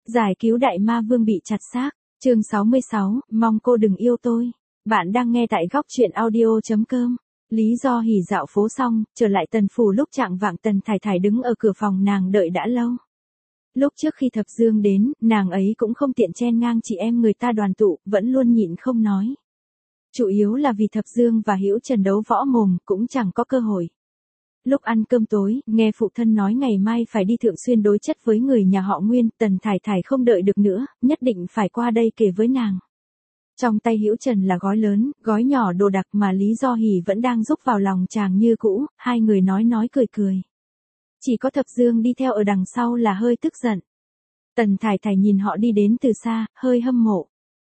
Giải cứu đại ma vương bị chặt xác. Chương 66, mong cô đừng yêu tôi. Bạn đang nghe tại góc truyện audio.com. Lý Do Hỉ dạo phố xong, trở lại Tần phủ lúc chạng vạng. Tần Thải Thải đứng ở cửa phòng nàng đợi đã lâu. Lúc trước khi Thập Dương đến, nàng ấy cũng không tiện chen ngang chị em người ta đoàn tụ, vẫn luôn nhịn không nói. Chủ yếu là vì Thập Dương và Hữu Trần đấu võ mồm, cũng chẳng có cơ hội. Lúc ăn cơm tối, nghe phụ thân nói ngày mai phải đi Thượng Xuyên đối chất với người nhà họ Nguyên, Tần Thải Thải không đợi được nữa, nhất định phải qua đây kể với nàng. Trong tay Hữu Trần là gói lớn, gói nhỏ đồ đặc mà Lý Do Hỉ vẫn đang rúc vào lòng chàng như cũ, hai người nói cười cười. Chỉ có Thập Dương đi theo ở đằng sau là hơi tức giận. Tần Thải Thải nhìn họ đi đến từ xa, hơi hâm mộ.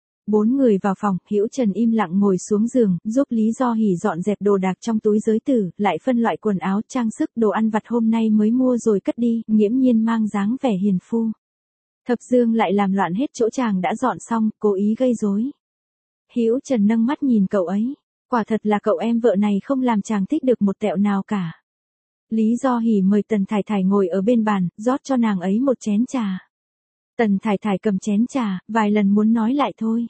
4 người vào phòng, Hữu Trần im lặng ngồi xuống giường, giúp Lý Do Hỉ dọn dẹp đồ đạc trong túi giới tử, lại phân loại quần áo, trang sức, đồ ăn vặt hôm nay mới mua rồi cất đi, nghiễm nhiên mang dáng vẻ hiền phu. Thập Dương lại làm loạn hết chỗ chàng đã dọn xong, cố ý gây rối. Hữu Trần nâng mắt nhìn cậu ấy, quả thật là cậu em vợ này không làm chàng thích được một tẹo nào cả. Lý Do Hỉ mời Tần Thải Thải ngồi ở bên bàn, rót cho nàng ấy một chén trà. Tần Thải Thải cầm chén trà, vài lần muốn nói lại thôi.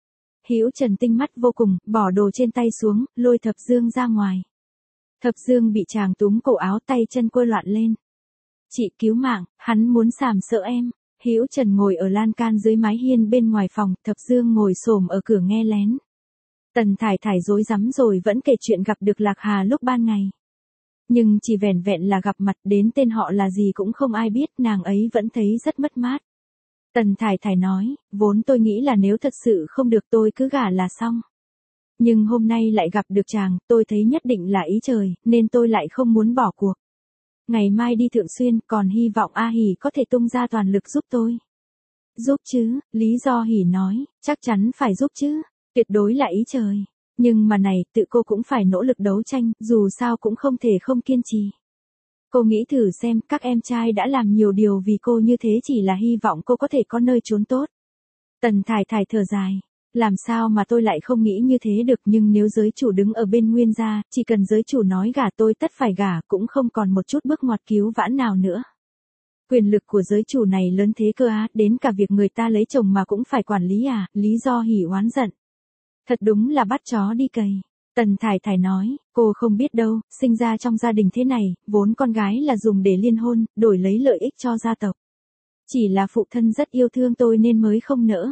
Hữu Trần tinh mắt vô cùng, bỏ đồ trên tay xuống, lôi Thập Dương ra ngoài. Thập Dương bị chàng túm cổ áo, tay chân quơ loạn lên. Chị cứu mạng, hắn muốn sàm sỡ em. Hữu Trần ngồi ở lan can dưới mái hiên bên ngoài phòng, Thập Dương ngồi xổm ở cửa nghe lén. Tần Thải Thải rối rắm rồi vẫn kể chuyện gặp được Lạc Hà lúc ban ngày. Nhưng chỉ vẻn vẹn là gặp mặt, đến tên họ là gì cũng không ai biết, nàng ấy vẫn thấy rất mất mát. Tần Thải Thải nói, vốn tôi nghĩ là nếu thật sự không được tôi cứ gả là xong. Nhưng hôm nay lại gặp được chàng, tôi thấy nhất định là ý trời, nên tôi lại không muốn bỏ cuộc. Ngày mai đi Thượng Xuyên, còn hy vọng A Hỉ có thể tung ra toàn lực giúp tôi. Giúp chứ, Lý Do Hỉ nói, chắc chắn phải giúp chứ, tuyệt đối là ý trời. Nhưng mà này, tự cô cũng phải nỗ lực đấu tranh, dù sao cũng không thể không kiên trì. Cô nghĩ thử xem, các em trai đã làm nhiều điều vì cô như thế chỉ là hy vọng cô có thể có nơi trốn tốt. Tần Thải Thải thở dài. Làm sao mà tôi lại không nghĩ như thế được, nhưng nếu giới chủ đứng ở bên Nguyên gia, chỉ cần giới chủ nói gả tôi tất phải gả, cũng không còn một chút bước ngoặt cứu vãn nào nữa. Quyền lực của giới chủ này lớn thế cơ á, đến cả việc người ta lấy chồng mà cũng phải quản lý à, Lý Do Hỉ oán giận. Thật đúng là bắt chó đi cày. Tần Thải Thải nói, cô không biết đâu, sinh ra trong gia đình thế này, vốn con gái là dùng để liên hôn, đổi lấy lợi ích cho gia tộc. Chỉ là phụ thân rất yêu thương tôi nên mới không nỡ.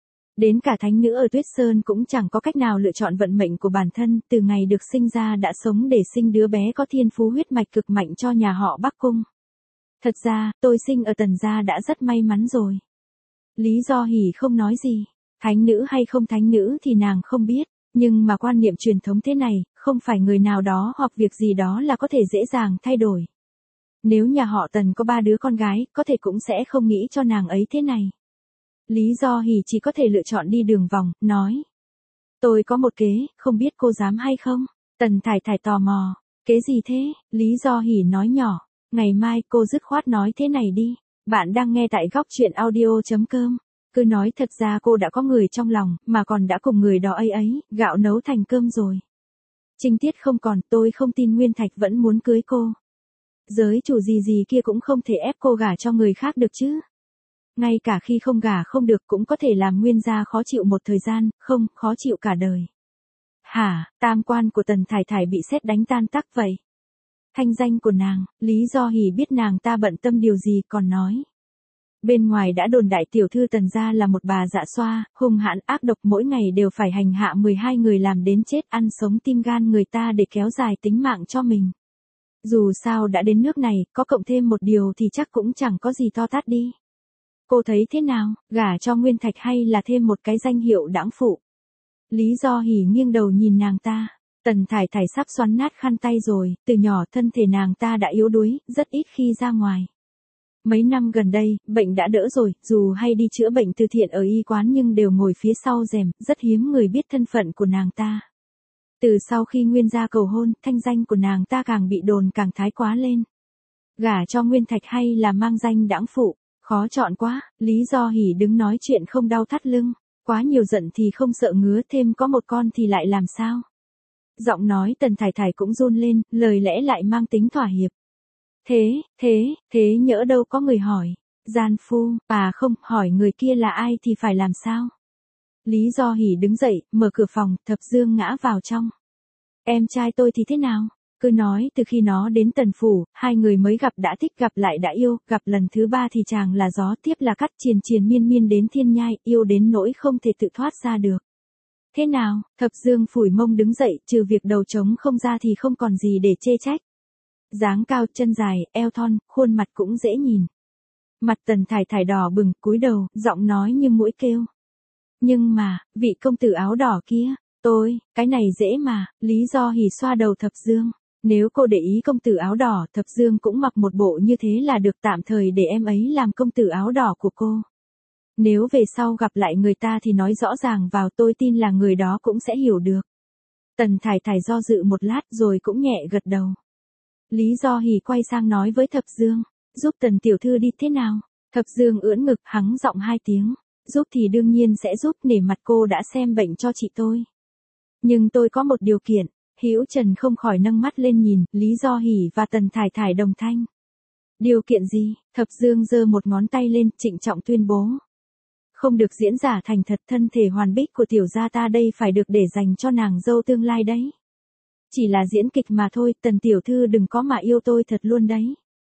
Đến cả thánh nữ ở Tuyết Sơn cũng chẳng có cách nào lựa chọn vận mệnh của bản thân, từ ngày được sinh ra đã sống để sinh đứa bé có thiên phú huyết mạch cực mạnh cho nhà họ Bắc Cung. Thật ra, tôi sinh ở Tần gia đã rất may mắn rồi. Lý Do Hỉ không nói gì, thánh nữ hay không thánh nữ thì nàng không biết. Nhưng mà quan niệm truyền thống thế này, không phải người nào đó hoặc việc gì đó là có thể dễ dàng thay đổi. Nếu nhà họ Tần có 3 đứa con gái, có thể cũng sẽ không nghĩ cho nàng ấy thế này. Lý Do Hỉ chỉ có thể lựa chọn đi đường vòng, nói. Tôi có một kế, không biết cô dám hay không? Tần Thải Thải tò mò. Kế gì thế? Lý Do Hỉ nói nhỏ. Ngày mai cô dứt khoát nói thế này đi. Bạn đang nghe tại góc truyện audio.com. Cứ nói thật ra cô đã có người trong lòng, mà còn đã cùng người đó ấy, gạo nấu thành cơm rồi. Trinh tiết không còn, tôi không tin Nguyên Thạch vẫn muốn cưới cô. Giới chủ gì kia cũng không thể ép cô gả cho người khác được chứ. Ngay cả khi không gả không được cũng có thể làm Nguyên gia khó chịu một thời gian, không, khó chịu cả đời. Hả, tam quan của Tần Thải Thải bị sét đánh tan tác vậy. Thanh danh của nàng, Lý Do Hỉ biết nàng ta bận tâm điều gì còn nói. Bên ngoài đã đồn đại tiểu thư Tần gia là một bà dạ xoa, hung hãn ác độc, mỗi ngày đều phải hành hạ 12 người làm đến chết, ăn sống tim gan người ta để kéo dài tính mạng cho mình. Dù sao đã đến nước này, có cộng thêm một điều thì chắc cũng chẳng có gì to tát đi. Cô thấy thế nào, gả cho Nguyên Thạch hay là thêm một cái danh hiệu đãng phụ? Lý Do Hỉ nghiêng đầu nhìn nàng ta. Tần Thải Thải sắp xoắn nát khăn tay rồi, từ nhỏ thân thể nàng ta đã yếu đuối, rất ít khi ra ngoài. Mấy năm gần đây, bệnh đã đỡ rồi, dù hay đi chữa bệnh từ thiện ở y quán nhưng đều ngồi phía sau rèm, rất hiếm người biết thân phận của nàng ta. Từ sau khi Nguyên gia cầu hôn, thanh danh của nàng ta càng bị đồn càng thái quá lên. Gả cho Nguyên Thạch hay là mang danh đãng phụ, khó chọn quá. Lý Do Hỉ đứng nói chuyện không đau thắt lưng, quá nhiều giận thì không sợ ngứa, thêm có một con thì lại làm sao? Giọng nói Tần Thải Thải cũng run lên, lời lẽ lại mang tính thỏa hiệp. Thế nhỡ đâu có người hỏi, Gian phu, không, hỏi người kia là ai thì phải làm sao? Lý Do Hỷ đứng dậy, mở cửa phòng, Thập Dương ngã vào trong. Em trai tôi thì thế nào? Cứ nói từ khi nó đến Tần Phủ, hai người mới gặp đã thích, gặp lại đã yêu, gặp lần thứ ba thì chàng là gió, tiếp là cắt, triền triền miên miên đến thiên nhai, yêu đến nỗi không thể tự thoát ra được. Thế nào? Thập Dương phủi mông đứng dậy, trừ việc đầu trống không ra thì không còn gì để chê trách. Dáng cao, chân dài, eo thon, khuôn mặt cũng dễ nhìn. Mặt Tần Thải Thải đỏ bừng, cúi đầu, giọng nói như muỗi kêu. Nhưng mà, vị công tử áo đỏ kia, cái này dễ mà, Lý Do Hỷ xoa đầu Thập Dương. Nếu cô để ý công tử áo đỏ, Thập Dương cũng mặc một bộ như thế là được, tạm thời để em ấy làm công tử áo đỏ của cô. Nếu về sau gặp lại người ta thì nói rõ ràng vào, tôi tin là người đó cũng sẽ hiểu được. Tần Thải Thải do dự một lát rồi cũng nhẹ gật đầu. Lý Do Hỷ quay sang nói với Thập Dương, giúp Tần tiểu thư đi thế nào? Thập Dương ưỡn ngực, hắng giọng hai tiếng. Giúp thì đương nhiên sẽ giúp, nể mặt cô đã xem bệnh cho chị tôi. Nhưng tôi có một điều kiện. Hữu Trần không khỏi nâng mắt lên nhìn, Lý Do Hỷ và Tần Thải Thải đồng thanh. Điều kiện gì? Thập Dương giơ một ngón tay lên, trịnh trọng tuyên bố. Không được diễn giả thành thật, thân thể hoàn bích của tiểu gia ta đây phải được để dành cho nàng dâu tương lai đấy. Chỉ là diễn kịch mà thôi, Tần tiểu thư đừng có mà yêu tôi thật luôn đấy.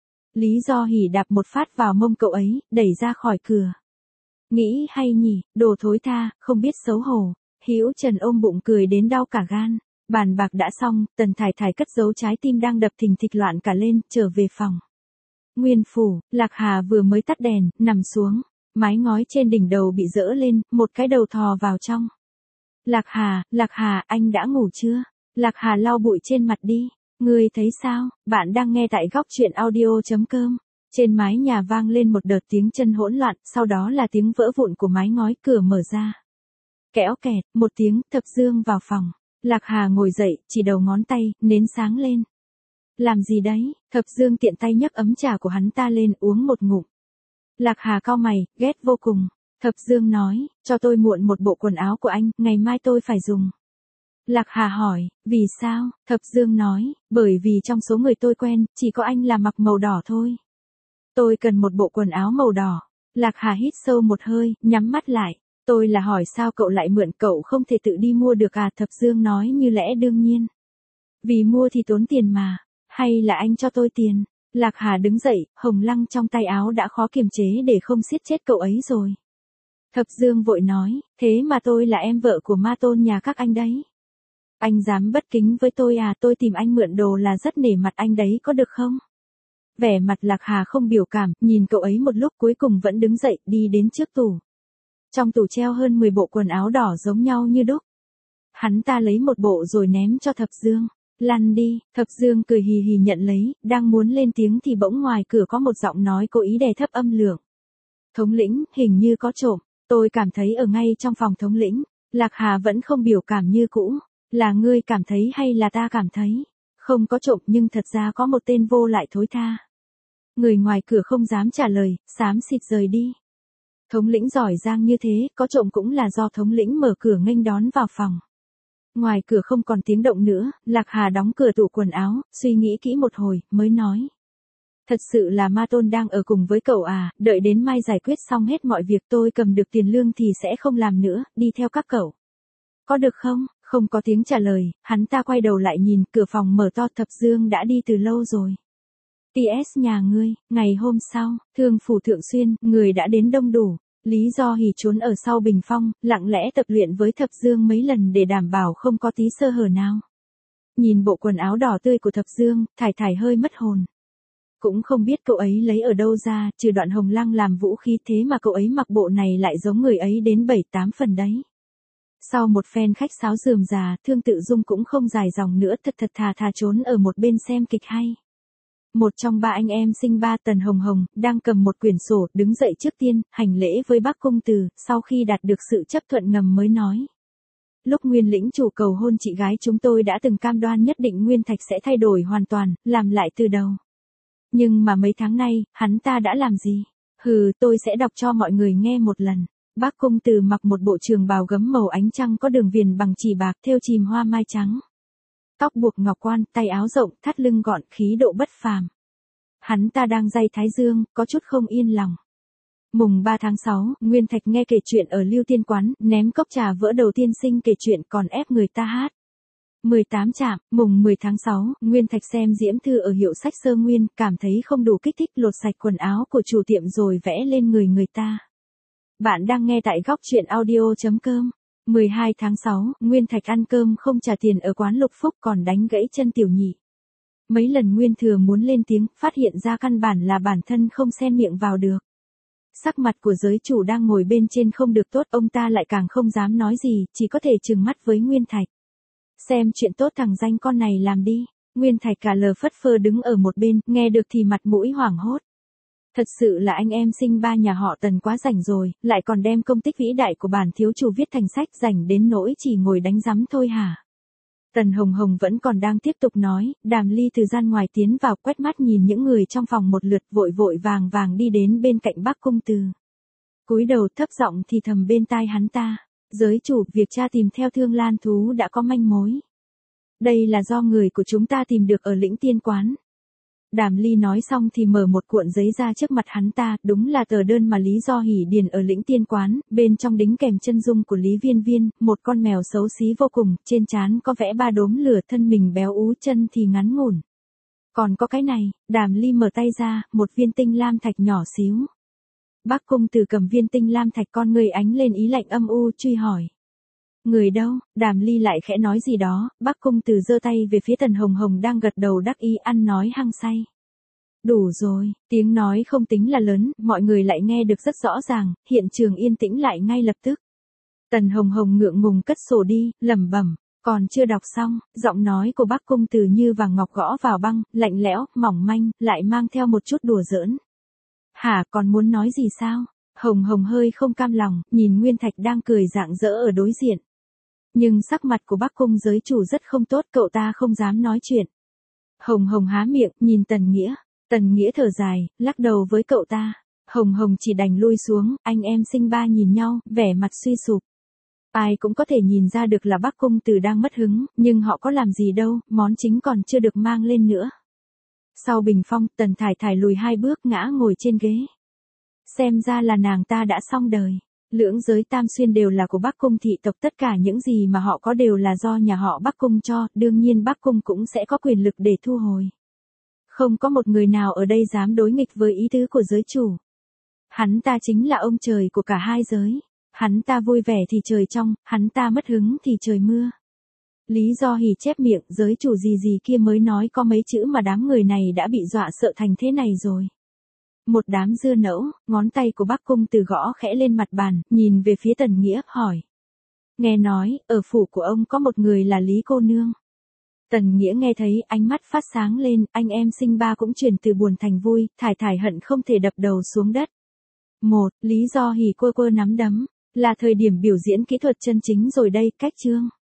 Lý Do Hỷ đạp một phát vào mông cậu ấy, đẩy ra khỏi cửa. Nghĩ hay nhỉ, đồ thối tha, không biết xấu hổ. Hữu Trần ôm bụng cười đến đau cả gan. Bàn bạc đã xong, Tần Thải Thải cất giấu trái tim đang đập thình thịch loạn cả lên, trở về phòng. Nguyên phủ, Lạc Hà vừa mới tắt đèn, nằm xuống. Mái ngói trên đỉnh đầu bị dỡ lên, một cái đầu thò vào trong. Lạc Hà, anh đã ngủ chưa? Lạc Hà lau bụi trên mặt đi. Ngươi thấy sao? Bạn đang nghe tại góc truyện audio.com. Trên mái nhà vang lên một đợt tiếng chân hỗn loạn, sau đó là tiếng vỡ vụn của mái ngói, cửa mở ra. Kẽo kẹt, một tiếng, Thập Dương vào phòng. Lạc Hà ngồi dậy, chỉ đầu ngón tay, nến sáng lên. Làm gì đấy? Thập Dương tiện tay nhấc ấm trà của hắn ta lên, uống một ngụm. Lạc Hà cau mày, ghét vô cùng. Thập Dương nói, cho tôi mượn một bộ quần áo của anh, ngày mai tôi phải dùng. Lạc Hà hỏi, vì sao? Thập Dương nói, bởi vì trong số người tôi quen, chỉ có anh là mặc màu đỏ thôi. Tôi cần một bộ quần áo màu đỏ. Lạc Hà hít sâu một hơi, nhắm mắt lại. Tôi là hỏi sao cậu lại mượn, cậu không thể tự đi mua được à? Thập Dương nói như lẽ đương nhiên. Vì mua thì tốn tiền mà. Hay là anh cho tôi tiền? Lạc Hà đứng dậy, hồng lăng trong tay áo đã khó kiềm chế để không siết chết cậu ấy rồi. Thập Dương vội nói, thế mà tôi là em vợ của ma tôn nhà các anh đấy. Anh dám bất kính với tôi à? Tôi tìm anh mượn đồ là rất nể mặt anh đấy, có được không? Vẻ mặt Lạc Hà không biểu cảm, nhìn cậu ấy một lúc cuối cùng vẫn đứng dậy, đi đến trước tủ. Trong tủ treo hơn 10 bộ quần áo đỏ giống nhau như đúc. Hắn ta lấy một bộ rồi ném cho Thập Dương. Lăn đi, Thập Dương cười hì hì nhận lấy, đang muốn lên tiếng thì bỗng ngoài cửa có một giọng nói cố ý đè thấp âm lượng. Thống lĩnh, hình như có trộm, tôi cảm thấy ở ngay trong phòng thống lĩnh. Lạc Hà vẫn không biểu cảm như cũ. Là ngươi cảm thấy hay là ta cảm thấy? Không có trộm nhưng thật ra có một tên vô lại thối tha. Người ngoài cửa không dám trả lời, xám xịt rời đi. Thống lĩnh giỏi giang như thế, có trộm cũng là do thống lĩnh mở cửa nghênh đón vào phòng. Ngoài cửa không còn tiếng động nữa, Lạc Hà đóng cửa tủ quần áo, suy nghĩ kỹ một hồi, mới nói. Thật sự là ma tôn đang ở cùng với cậu à, đợi đến mai giải quyết xong hết mọi việc tôi cầm được tiền lương thì sẽ không làm nữa, đi theo các cậu. Có được không? Không có tiếng trả lời, hắn ta quay đầu lại nhìn, cửa phòng mở to. Thập Dương đã đi từ lâu rồi. T.S. nhà ngươi, ngày hôm sau, Thương phủ Thượng Xuyên, người đã đến đông đủ. Lý Do Hỷ trốn ở sau bình phong, lặng lẽ tập luyện với Thập Dương mấy lần để đảm bảo không có tí sơ hở nào. Nhìn bộ quần áo đỏ tươi của Thập Dương, Thải Thải hơi mất hồn. Cũng không biết cậu ấy lấy ở đâu ra, trừ đoạn hồng lăng làm vũ khí, thế mà cậu ấy mặc bộ này lại giống người ấy đến 7-8 phần đấy. Sau một phen khách sáo rườm rà, Thương Tự Dung cũng không dài dòng nữa, thật thà trốn ở một bên xem kịch hay. Một trong ba anh em sinh ba, Tần Hồng Hồng, đang cầm một quyển sổ, đứng dậy trước tiên, hành lễ với bác công tử, sau khi đạt được sự chấp thuận ngầm mới nói. Lúc Nguyên lĩnh chủ cầu hôn chị gái chúng tôi đã từng cam đoan nhất định Nguyên Thạch sẽ thay đổi hoàn toàn, làm lại từ đầu. Nhưng mà mấy tháng nay, hắn ta đã làm gì? Tôi sẽ đọc cho mọi người nghe một lần. Bác công tử mặc một bộ trường bào gấm màu ánh trăng có đường viền bằng chỉ bạc thêu chìm hoa mai trắng. Tóc buộc ngọc quan, tay áo rộng, thắt lưng gọn, khí độ bất phàm. Hắn ta đang day thái dương, có chút không yên lòng. Mùng 3 tháng 6, Nguyên Thạch nghe kể chuyện ở Lưu Tiên Quán, ném cốc trà vỡ đầu tiên sinh kể chuyện còn ép người ta hát. 18 trạm, mùng 10 tháng 6, Nguyên Thạch xem diễm thư ở hiệu sách Sơ Nguyên, cảm thấy không đủ kích thích lột sạch quần áo của chủ tiệm rồi vẽ lên người người ta. Bạn đang nghe tại góc chuyện audio.com. 12 tháng 6, Nguyên Thạch ăn cơm không trả tiền ở quán Lục Phúc còn đánh gãy chân Tiểu Nhị. Mấy lần Nguyên Thừa muốn lên tiếng, phát hiện ra căn bản là bản thân không xen miệng vào được. Sắc mặt của giới chủ đang ngồi bên trên không được tốt, ông ta lại càng không dám nói gì, chỉ có thể trừng mắt với Nguyên Thạch. Xem chuyện tốt thằng danh con này làm đi. Nguyên Thạch cả lờ phất phơ đứng ở một bên, nghe được thì mặt mũi hoảng hốt. Thật sự là anh em sinh ba nhà họ Tần quá rảnh rồi, lại còn đem công tích vĩ đại của bản thiếu chủ viết thành sách, rảnh đến nỗi chỉ ngồi đánh rắm thôi hả? Tần Hồng Hồng vẫn còn đang tiếp tục nói, Đàm Ly từ gian ngoài tiến vào, quét mắt nhìn những người trong phòng một lượt, vội vội vàng vàng đi đến bên cạnh Bắc Cung Từ. Cúi đầu thấp giọng thì thầm bên tai hắn ta, giới chủ, việc cha tìm theo Thương Lan thú đã có manh mối. Đây là do người của chúng ta tìm được ở Lĩnh Tiên Quán. Đàm Ly nói xong thì mở một cuộn giấy ra trước mặt hắn ta, đúng là tờ đơn mà Lý Do Hỉ điền ở Lĩnh Tiên Quán, bên trong đính kèm chân dung của Lý Viên Viên, một con mèo xấu xí vô cùng, trên trán có vẽ 3 đốm lửa, thân mình béo ú, chân thì ngắn ngủn. Còn có cái này, Đàm Ly mở tay ra, một viên tinh lam thạch nhỏ xíu. Bắc Cung Từ cầm viên tinh lam thạch, con người ánh lên ý lạnh âm u, truy hỏi. Người đâu? Đàm Ly lại khẽ nói gì đó, Bắc Cung Từ giơ tay về phía Tần Hồng Hồng đang gật đầu đắc ý ăn nói hăng say. Đủ rồi, tiếng nói không tính là lớn, mọi người lại nghe được rất rõ ràng, hiện trường yên tĩnh lại ngay lập tức. Tần Hồng Hồng ngượng ngùng cất sổ đi, lẩm bẩm, còn chưa đọc xong, giọng nói của Bắc Cung Từ như vàng ngọc gõ vào băng, lạnh lẽo, mỏng manh, lại mang theo một chút đùa giỡn. Hả, còn muốn nói gì sao? Hồng Hồng hơi không cam lòng, nhìn Nguyên Thạch đang cười rạng rỡ ở đối diện. Nhưng sắc mặt của Bắc Cung giới chủ rất không tốt, cậu ta không dám nói chuyện. Hồng Hồng há miệng, nhìn Tần Nghĩa. Tần Nghĩa thở dài, lắc đầu với cậu ta. Hồng Hồng chỉ đành lui xuống, anh em sinh ba nhìn nhau, vẻ mặt suy sụp. Ai cũng có thể nhìn ra được là Bắc Cung Từ đang mất hứng, nhưng họ có làm gì đâu, món chính còn chưa được mang lên nữa. Sau bình phong, Tần Thải Thải lùi 2 bước ngã ngồi trên ghế. Xem ra là nàng ta đã xong đời. Lưỡng giới tam xuyên đều là của Bắc Cung thị tộc, tất cả những gì mà họ có đều là do nhà họ Bắc Cung cho, đương nhiên Bắc Cung cũng sẽ có quyền lực để thu hồi. Không có một người nào ở đây dám đối nghịch với ý tứ của giới chủ. Hắn ta chính là ông trời của cả hai giới. Hắn ta vui vẻ thì trời trong, hắn ta mất hứng thì trời mưa. Lý Do Hỉ chép miệng, giới chủ gì gì kia mới nói có mấy chữ mà đám người này đã bị dọa sợ thành thế này rồi. Một đám dưa nẫu, ngón tay của Bắc Cung Từ gõ khẽ lên mặt bàn, nhìn về phía Tần Nghĩa, hỏi. Nghe nói, ở phủ của ông có một người là Lý cô nương. Tần Nghĩa nghe thấy, ánh mắt phát sáng lên, anh em sinh ba cũng chuyển từ buồn thành vui, Thải Thải hận không thể đập đầu xuống đất. Lý Do Hỉ quơ quơ nắm đấm, là thời điểm biểu diễn kỹ thuật chân chính rồi đây, cách chương.